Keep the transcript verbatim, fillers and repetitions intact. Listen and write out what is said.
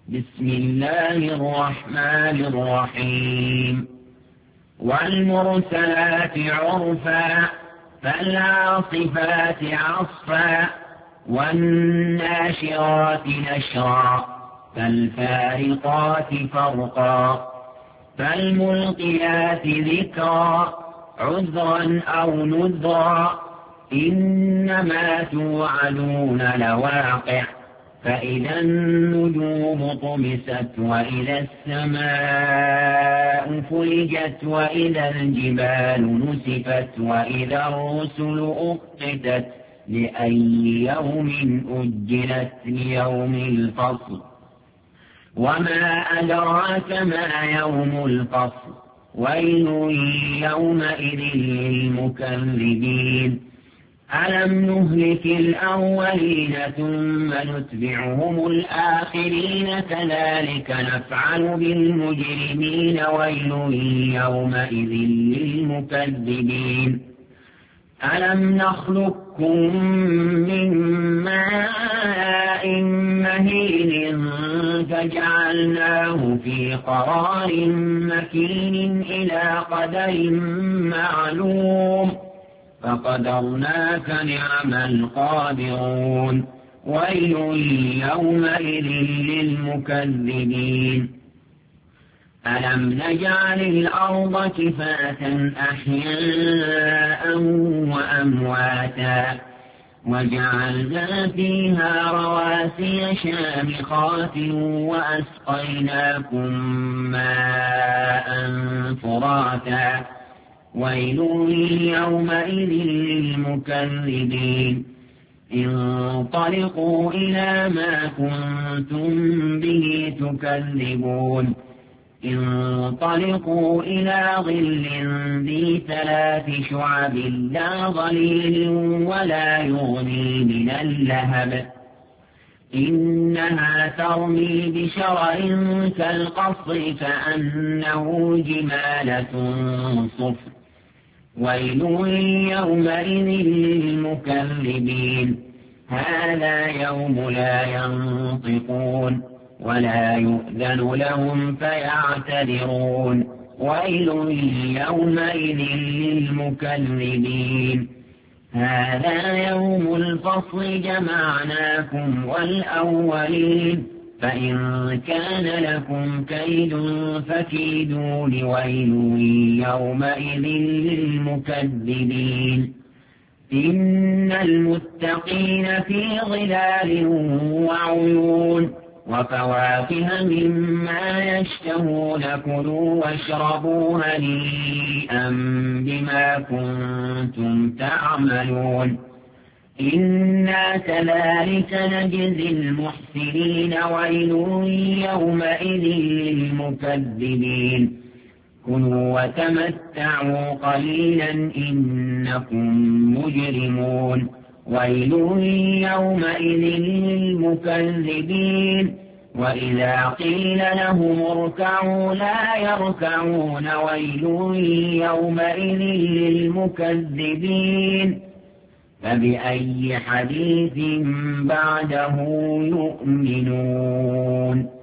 بسم الله الرحمن الرحيم والمرسلات عرفا فالعاصفات عصفا والناشرات نشرا فالفارقات فرقا فالملقيات ذكرا عذرا أو نذرا إنما توعدون لواقع فإذا النجوم طمست وإذا السماء فرجت وإذا الجبال نسفت وإذا الرسل أقتت لأي يوم أجلت ليوم الفصل وما أدراك ما يوم الفصل ويل يومئذ للمكذبين ألم نهلك الأولين ثم نتبعهم الآخرين كذلك نفعل بالمجرمين ويل يومئذ للمكذبين ألم نخلقكم من ماء مهين فجعلناه في قرار مكين إلى قدر معلوم فقدرنا فنعم القادرون ويل يومئذ للمكذبين ألم نجعل الأرض كفاة أحياء وأمواتا وجعلنا فيها رواسي شامخات وأسقيناكم ماء فراتا ويل يومئذ للمكذبين انطلقوا إلى ما كنتم به تكذبون انطلقوا إلى ظل ذي ثلاث شعب لا ظليل ولا يغني من اللهب إنها ترمي بشرر كالقصر كأنه جمالة صفر ويل يومئذ للمكذبين هذا يوم لا ينطقون ولا يؤذن لهم فيعتذرون ويل يومئذ للمكذبين هذا يوم الفصل جمعناكم والأولين فإن كان لكم كيد فكيدون ويل يومئذ للمكذبين إن المتقين في ظلال وعيون وفواكه مما يشتهون كلوا واشربوا هنيئا بما كنتم تعملون إنا كذلك نجزي المحسنين ويل يومئذ للمكذبين كلوا وتمتعوا قليلا إنكم مجرمون ويل يومئذ للمكذبين وإذا قيل لهم اركعوا لا يركعون ويل يومئذ للمكذبين فبأي حديث بعده يؤمنون